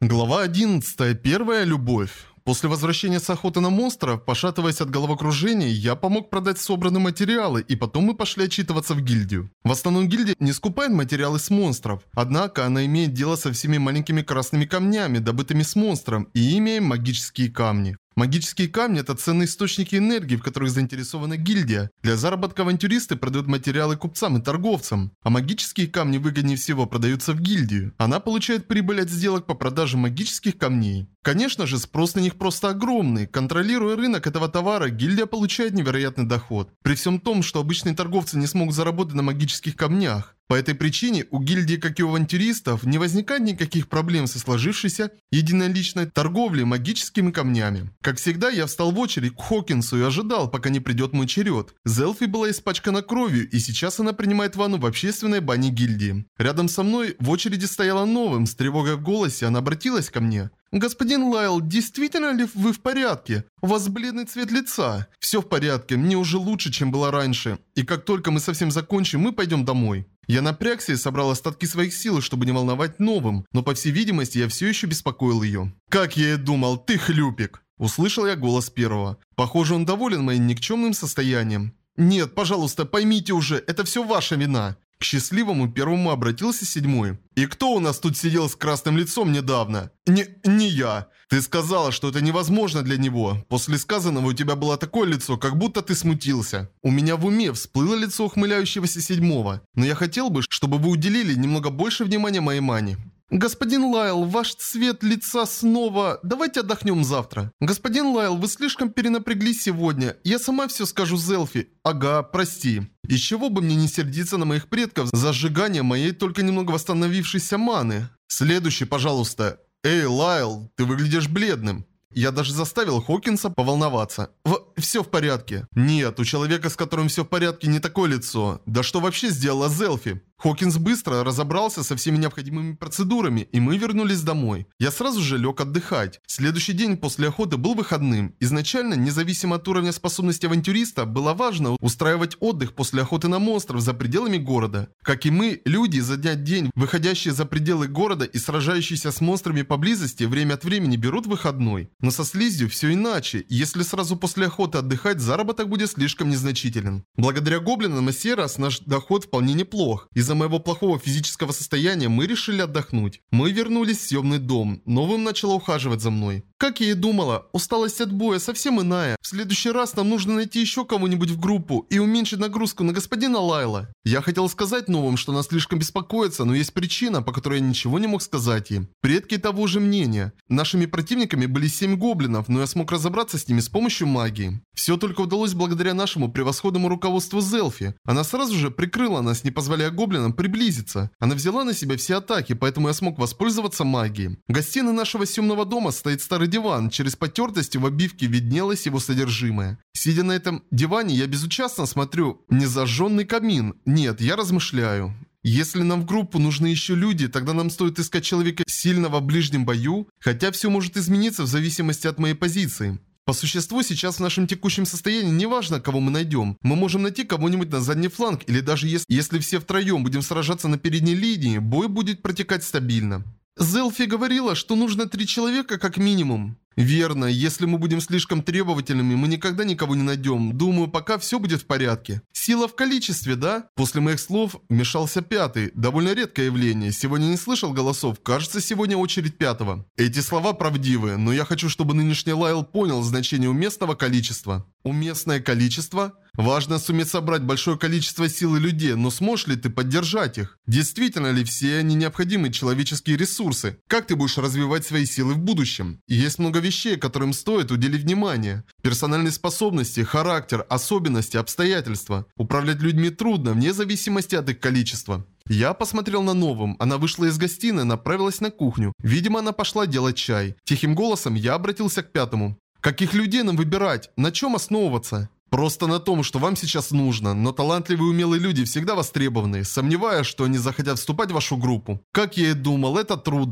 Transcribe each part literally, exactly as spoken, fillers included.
Глава одиннадцатая. Первая любовь. После возвращения с охоты на монстров, пошатываясь от головокружения, я помог продать собранные материалы, и потом мы пошли отчитываться в гильдию. В основном гильдия не скупает материалы с монстров, однако она имеет дело со всеми маленькими красными камнями, добытыми с монстром, и имеем магические камни. Магические камни – это ценные источники энергии, в которых заинтересована гильдия. Для заработка авантюристы продают материалы купцам и торговцам, а магические камни выгоднее всего продаются в гильдию. Она получает прибыль от сделок по продаже магических камней. Конечно же, спрос на них просто огромный. Контролируя рынок этого товара, гильдия получает невероятный доход. При всем том, что обычные торговцы не смогут заработать на магических камнях. По этой причине у гильдии, как и у авантюристов, не возникает никаких проблем со сложившейся единоличной торговлей магическими камнями. Как всегда, я встал в очередь к Хокинсу и ожидал, пока не придет мой черед. Зелфи была испачкана кровью, и сейчас она принимает ванну в общественной бане гильдии. Рядом со мной в очереди стояла Новым, с тревогой в голосе она обратилась ко мне. «Господин Лайл, действительно ли вы в порядке? У вас бледный цвет лица. Все в порядке, мне уже лучше, чем было раньше. И как только мы совсем закончим, мы пойдем домой». Я напрягся и собрал остатки своих сил, чтобы не волновать Новым, но по всей видимости я все еще беспокоил ее. «Как я и думал, ты хлюпик!» Услышал я голос первого. Похоже, он доволен моим никчемным состоянием. «Нет, пожалуйста, поймите уже, это все ваша вина». К счастливому первому обратился седьмой. «И кто у нас тут сидел с красным лицом недавно?» «Не, не я. Ты сказала, что это невозможно для него. После сказанного у тебя было такое лицо, как будто ты смутился». У меня в уме всплыло лицо ухмыляющегося седьмого. Но я хотел бы, чтобы вы уделили немного больше внимания моей мане. «Господин Лайл, ваш цвет лица снова... Давайте отдохнем завтра». «Господин Лайл, вы слишком перенапряглись сегодня. Я сама все скажу Зелфи». «Ага, прости». Из чего бы мне не сердиться на моих предков за сжигание моей только немного восстановившейся маны. Следующий, пожалуйста. «Эй, Лайл, ты выглядишь бледным». Я даже заставил Хокинса поволноваться. В... Все в порядке. Нет, у человека, с которым все в порядке, не такое лицо. Да что вообще сделала Зелфи? Хокинс быстро разобрался со всеми необходимыми процедурами, и мы вернулись домой. Я сразу же лег отдыхать. Следующий день после охоты был выходным. Изначально, независимо от уровня способности авантюриста, было важно устраивать отдых после охоты на монстров за пределами города. Как и мы, люди изо дня в день, выходящие за пределы города и сражающиеся с монстрами поблизости, время от времени берут выходной. Но со слизью все иначе. Если сразу после охоты отдыхать, заработок будет слишком незначителен. Благодаря гоблинам и Серас наш доход вполне неплох. Из-за моего плохого физического состояния мы решили отдохнуть. Мы вернулись в съемный дом. Новым начала ухаживать за мной. Как я и думала, усталость от боя совсем иная. В следующий раз нам нужно найти еще кого-нибудь в группу и уменьшить нагрузку на господина Лайла. Я хотел сказать Новым, что нас слишком беспокоится, но есть причина, по которой я ничего не мог сказать им. Предки того же мнения. Нашими противниками были семь гоблинов, но я смог разобраться с ними с помощью магии. Все только удалось благодаря нашему превосходному руководству Зелфи. Она сразу же прикрыла нас, не позволяя гоблинам приблизиться. Она взяла на себя все атаки, поэтому я смог воспользоваться магией. В гостиной нашего съемного дома стоит старый диван. Через потертости в обивке виднелось его содержимое. Сидя на этом диване, я безучастно смотрю незажженный камин. Нет, я размышляю. Если нам в группу нужны еще люди, тогда нам стоит искать человека сильного в ближнем бою, хотя все может измениться в зависимости от моей позиции. По существу, сейчас в нашем текущем состоянии неважно, кого мы найдем. Мы можем найти кого-нибудь на задний фланг, или даже если, если все втроем будем сражаться на передней линии, бой будет протекать стабильно. Зелфи говорила, что нужно три человека как минимум. Верно, если мы будем слишком требовательными, мы никогда никого не найдем. Думаю, пока все будет в порядке. Сила в количестве, да? После моих слов вмешался пятый. Довольно редкое явление. Сегодня не слышал голосов. Кажется, сегодня очередь пятого. Эти слова правдивы, но я хочу, чтобы нынешний Лайл понял значение уместного количества. Уместное количество? Важно суметь собрать большое количество сил и людей, но сможешь ли ты поддержать их? Действительно ли все они необходимые человеческие ресурсы? Как ты будешь развивать свои силы в будущем? Есть много вещей, которым стоит уделить внимание. Персональные способности, характер, особенности, обстоятельства. Управлять людьми трудно, вне зависимости от их количества. Я посмотрел на Новым. Она вышла из гостиной, направилась на кухню. Видимо, она пошла делать чай. Тихим голосом я обратился к пятому. Каких людей нам выбирать? На чем основываться? Просто на том, что вам сейчас нужно, но талантливые и умелые люди всегда востребованы. Сомневаюсь, что они захотят вступать в вашу группу. Как я и думал, это трудно.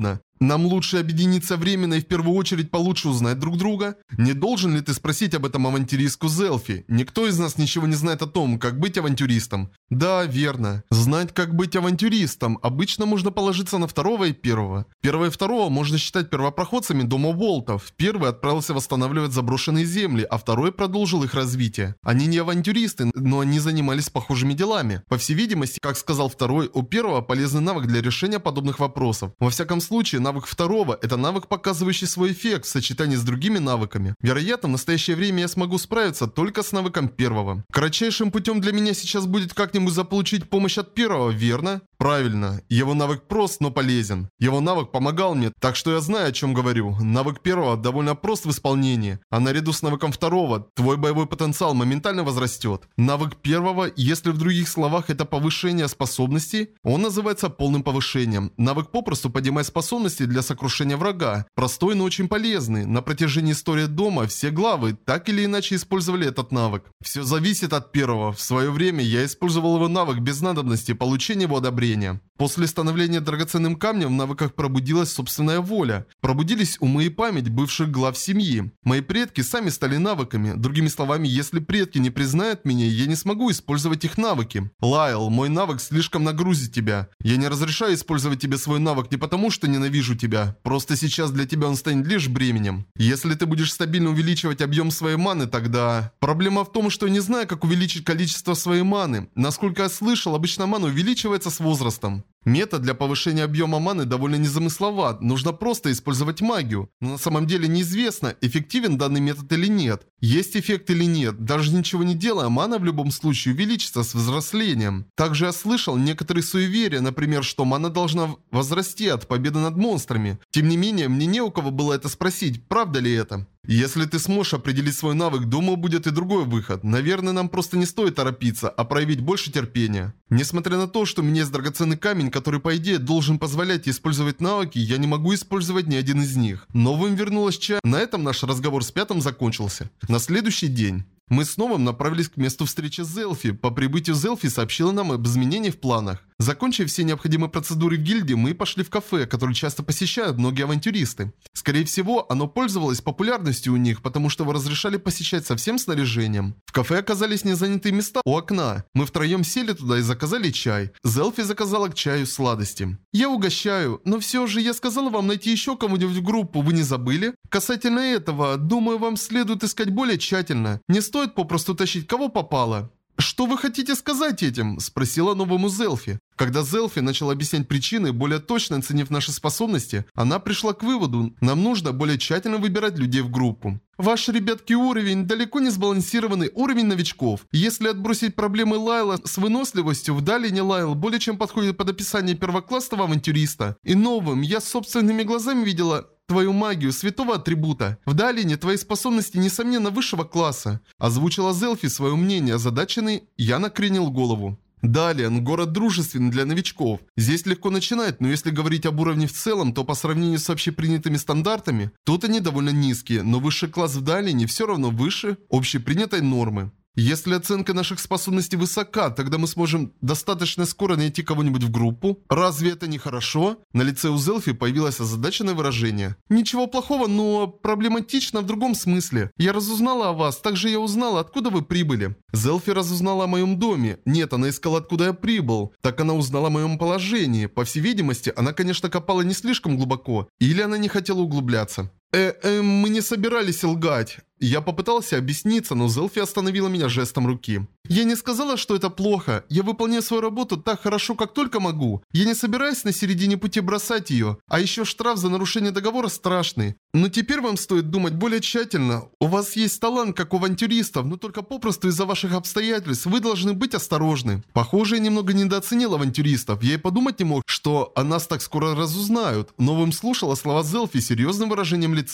Нам лучше объединиться временно и в первую очередь получше узнать друг друга? Не должен ли ты спросить об этом авантюристку Зелфи? Никто из нас ничего не знает о том, как быть авантюристом. Да, верно. Знать, как быть авантюристом, обычно можно положиться на второго и первого. Первого и второго можно считать первопроходцами дома Волтов. Первый отправился восстанавливать заброшенные земли, а второй продолжил их развитие. Они не авантюристы, но они занимались похожими делами. По всей видимости, как сказал второй, у первого полезный навык для решения подобных вопросов. Во всяком случае, навык второго – это навык, показывающий свой эффект в сочетании с другими навыками. Вероятно, в настоящее время я смогу справиться только с навыком первого. Кратчайшим путем для меня сейчас будет как-нибудь заполучить помощь от первого, верно? Правильно. Его навык прост, но полезен. Его навык помогал мне, так что я знаю, о чем говорю. Навык первого довольно прост в исполнении, а наряду с навыком второго твой боевой потенциал моментально возрастет. Навык первого, если в других словах это повышение способностей, он называется полным повышением. Навык попросту поднимает способности для сокрушения врага. Простой, но очень полезный. На протяжении истории дома все главы так или иначе использовали этот навык. Все зависит от первого. В свое время я использовал его навык без надобности получения его одобрения. После становления драгоценным камнем в навыках пробудилась собственная воля. Пробудились умы и память бывших глав семьи. Мои предки сами стали навыками. Другими словами, если предки не признают меня, я не смогу использовать их навыки. Лайл, мой навык слишком нагрузит тебя. Я не разрешаю использовать тебе свой навык не потому, что ненавижу тебя. Просто сейчас для тебя он станет лишь бременем. Если ты будешь стабильно увеличивать объем своей маны, тогда... Проблема в том, что я не знаю, как увеличить количество своей маны. Насколько я слышал, обычно мана увеличивается с возрастом. Метод для повышения объема маны довольно незамысловат, нужно просто использовать магию. Но на самом деле неизвестно, эффективен данный метод или нет. Есть эффект или нет, даже ничего не делая, мана в любом случае увеличится с взрослением. Также я слышал некоторые суеверия, например, что мана должна возрасти от победы над монстрами. Тем не менее, мне не у кого было это спросить, правда ли это. Если ты сможешь определить свой навык, думаю, будет и другой выход. Наверное, нам просто не стоит торопиться, а проявить больше терпения. Несмотря на то, что у меня есть драгоценный камень, который, по идее, должен позволять использовать навыки, я не могу использовать ни один из них. Новым вернулась Ча. На этом наш разговор с пятым закончился. На следующий день мы с Новым направились к месту встречи с Зелфи. По прибытию Зелфи сообщила нам об изменении в планах. Закончив все необходимые процедуры гильдии, мы пошли в кафе, которое часто посещают многие авантюристы. Скорее всего, оно пользовалось популярностью у них, потому что его разрешали посещать со всем снаряжением. В кафе оказались незанятые места у окна. Мы втроем сели туда и заказали чай. Зелфи заказала к чаю сладости. Я угощаю, но все же я сказала вам найти еще кого-нибудь в группу, вы не забыли? Касательно этого, думаю, вам следует искать более тщательно. Не стоит попросту тащить кого попало. «Что вы хотите сказать этим?» – спросила новому Зелфи. Когда Зелфи начал объяснять причины, более точно оценив наши способности, она пришла к выводу, нам нужно более тщательно выбирать людей в группу. Ваш, ребятки, уровень далеко не сбалансированный уровень новичков. Если отбросить проблемы Лайла с выносливостью, в Далине Лайл более чем подходит под описание первоклассного авантюриста. И новым я собственными глазами видела... твою магию, святого атрибута. В Далине твои способности, несомненно, высшего класса. Озвучила Зелфи свое мнение, озадаченный, я накренил голову. Далин – город дружественный для новичков. Здесь легко начинать, но если говорить об уровне в целом, то по сравнению с общепринятыми стандартами, тут они довольно низкие, но высший класс в Далине все равно выше общепринятой нормы. Если оценка наших способностей высока, тогда мы сможем достаточно скоро найти кого-нибудь в группу. Разве это не хорошо? На лице у Зелфи появилось озадаченное выражение. Ничего плохого, но проблематично в другом смысле. Я разузнала о вас, также я узнала, откуда вы прибыли. Зелфи разузнала о моем доме. Нет, она искала, откуда я прибыл. Так она узнала о моем положении. По всей видимости, она, конечно, копала не слишком глубоко. Или она не хотела углубляться. Э, э, мы не собирались лгать. Я попытался объясниться, но Зелфи остановила меня жестом руки. Я не сказала, что это плохо. Я выполняю свою работу так хорошо, как только могу. Я не собираюсь на середине пути бросать ее. А еще штраф за нарушение договора страшный. Но теперь вам стоит думать более тщательно. У вас есть талант, как у авантюристов, но только попросту из-за ваших обстоятельств вы должны быть осторожны. Похоже, я немного недооценил авантюристов. Я и подумать не мог, что о нас так скоро разузнают. Новым слушала слова Зелфи с серьезным выражением лица.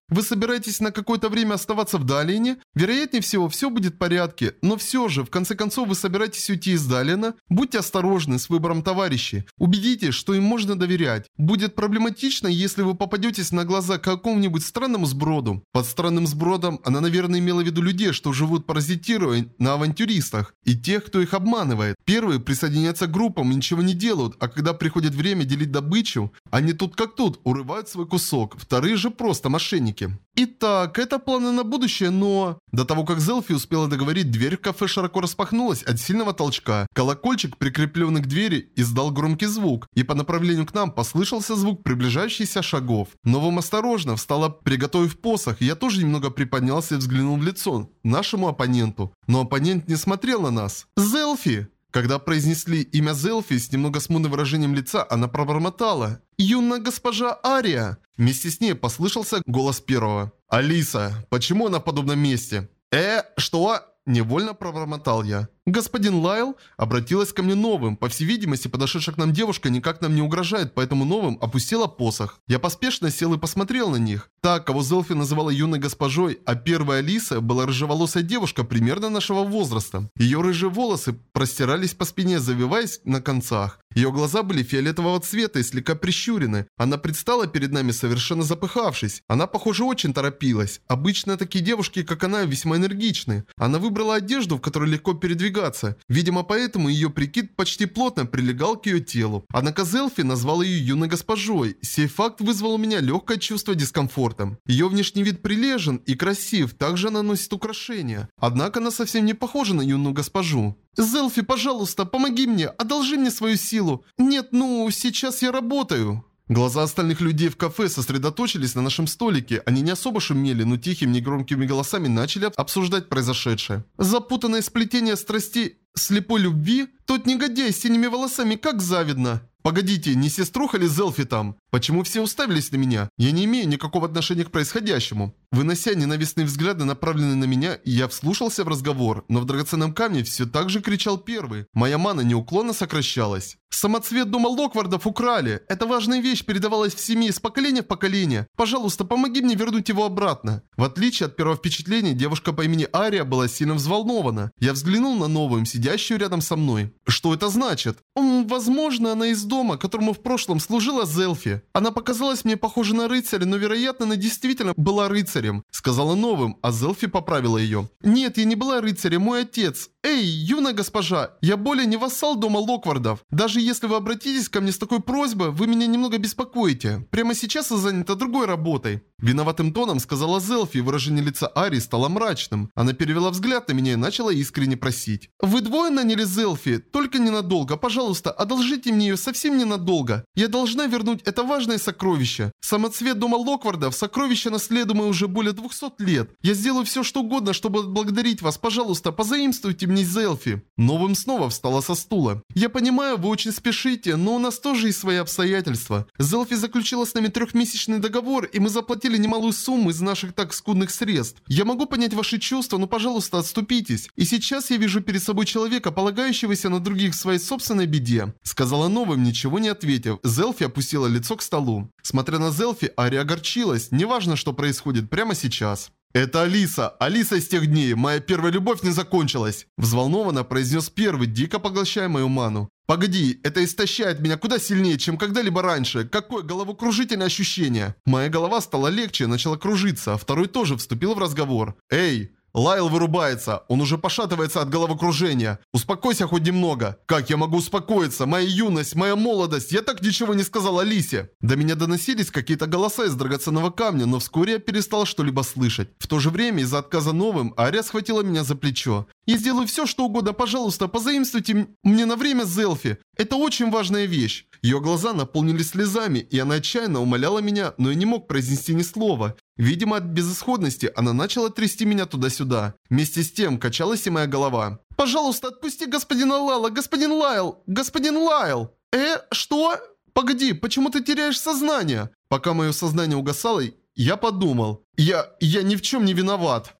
Вы собираетесь на какое-то время оставаться в Далине? Вероятнее всего, все будет в порядке, но все же, в конце концов, вы собираетесь уйти из Далина? Будьте осторожны с выбором товарищей. Убедитесь, что им можно доверять. Будет проблематично, если вы попадетесь на глаза какому-нибудь странному сброду. Под странным сбродом она, наверное, имела в виду людей, что живут паразитируя на авантюристах, и тех, кто их обманывает. Первые присоединяются к группам и ничего не делают, а когда приходит время делить добычу, они тут как тут урывают свой кусок. Вторые же просто мошенники. Итак, это планы на будущее, но... До того, как Зелфи успела договорить, дверь в кафе широко распахнулась от сильного толчка. Колокольчик, прикрепленный к двери, издал громкий звук, и по направлению к нам послышался звук приближающихся шагов. Новым осторожно встала, приготовив посох, и я тоже немного приподнялся и взглянул в лицо нашему оппоненту. Но оппонент не смотрел на нас. «Зелфи!» Когда произнесли имя Зелфи с немного смутным выражением лица, она пробормотала: «Юная госпожа Ария!» Вместе с ней послышался голос первого. «Алиса, почему она в подобном месте?» «Э, что?» Невольно пробормотал я. Господин Лайл обратилась ко мне новым. По всей видимости, подошедшая к нам девушка никак нам не угрожает, поэтому новым опустила посох. Я поспешно сел и посмотрел на них. Та, кого Зелфи называла юной госпожой, а первая Алиса была рыжеволосая девушка примерно нашего возраста. Ее рыжие волосы простирались по спине, завиваясь на концах. Ее глаза были фиолетового цвета и слегка прищурены. Она предстала перед нами совершенно запыхавшись. Она, похоже, очень торопилась. Обычно такие девушки, как она, весьма энергичны. Она выбрала одежду, в которой легко передвигаться. Видимо, поэтому ее прикид почти плотно прилегал к ее телу. Однако Зелфи назвал ее юной госпожой. Сей факт вызвал у меня легкое чувство дискомфорта. Ее внешний вид прилежен и красив, также она носит украшения. Однако она совсем не похожа на юную госпожу. «Зелфи, пожалуйста, помоги мне, одолжи мне свою силу. Нет, ну, сейчас я работаю». Глаза остальных людей в кафе сосредоточились на нашем столике. Они не особо шумели, но тихими негромкими голосами начали обсуждать произошедшее. Запутанное сплетение страстей слепой любви? Тот негодяй с синими волосами, как завидно. Погодите, не сеструха ли Зелфи там? Почему все уставились на меня? Я не имею никакого отношения к происходящему. Вынося ненавистные взгляды, направленные на меня, я вслушался в разговор, но в драгоценном камне все так же кричал первый. Моя мана неуклонно сокращалась. Самоцвет дома Локвардов украли. Эта важная вещь передавалась в семье из поколения в поколение. Пожалуйста, помоги мне вернуть его обратно. В отличие от первого впечатления, девушка по имени Ария была сильно взволнована. Я взглянул на новую, сидящую рядом со мной. Что это значит? М, возможно, она из дома, которому в прошлом служила Зелфи. Она показалась мне похожей на рыцаря, но, вероятно, она действительно была рыцарем, сказала новым, а Зелфи поправила ее. Нет, я не была рыцарем, мой отец. Эй, юная госпожа, я более не вассал дома Локвардов. Даже если вы обратитесь ко мне с такой просьбой, вы меня немного беспокоите. Прямо сейчас я занята другой работой. Виноватым тоном сказала Зелфи, и выражение лица Арии стало мрачным. Она перевела взгляд на меня и начала искренне просить. Вы двое наняли Зелфи? Только ненадолго. Пожалуйста, одолжите мне ее совсем ненадолго. Я должна вернуть это важное сокровище. Самоцвет дома Локвардов, сокровище, наследуемое уже более двухсот лет. Я сделаю все, что угодно, чтобы отблагодарить вас. Пожалуйста, позаимствуйте мне Зелфи. Новым снова встала со стула. Я понимаю, вы очень спешите, но у нас тоже есть свои обстоятельства. Зелфи заключила с нами трехмесячный договор, и мы заплатили немалую сумму из наших так скудных средств. Я могу понять ваши чувства, но, пожалуйста, отступитесь. И сейчас я вижу перед собой человека, полагающегося на других в своей собственной беде. Сказала новым, ничего не ответив. Зелфи опустила лицо к столу. Смотря на Зелфи, Ария огорчилась. Неважно, что происходит прямо сейчас. «Это Алиса! Алиса из тех дней! Моя первая любовь не закончилась!» Взволнованно произнес первый, дико поглощая мою ману. «Погоди, это истощает меня куда сильнее, чем когда-либо раньше. Какое головокружительное ощущение!» Моя голова стала легче и начала кружиться, а второй тоже вступил в разговор. «Эй!» Лайл вырубается, он уже пошатывается от головокружения. Успокойся хоть немного. Как я могу успокоиться? Моя юность, моя молодость, я так ничего не сказал Алисе. До меня доносились какие-то голоса из драгоценного камня, но вскоре я перестал что-либо слышать. В то же время из-за отказа новым Ария схватила меня за плечо. Я сделаю все, что угодно, пожалуйста, позаимствуйте мне на время Зелфи. Это очень важная вещь. Ее глаза наполнились слезами, и она отчаянно умоляла меня, но я не мог произнести ни слова. Видимо, от безысходности она начала трясти меня туда-сюда. Вместе с тем качалась и моя голова. «Пожалуйста, отпусти господина Лайла, господин Лайл, господин Лайл!» «Э, что? Погоди, почему ты теряешь сознание?» Пока мое сознание угасало, я подумал. Я... я ни в чем не виноват.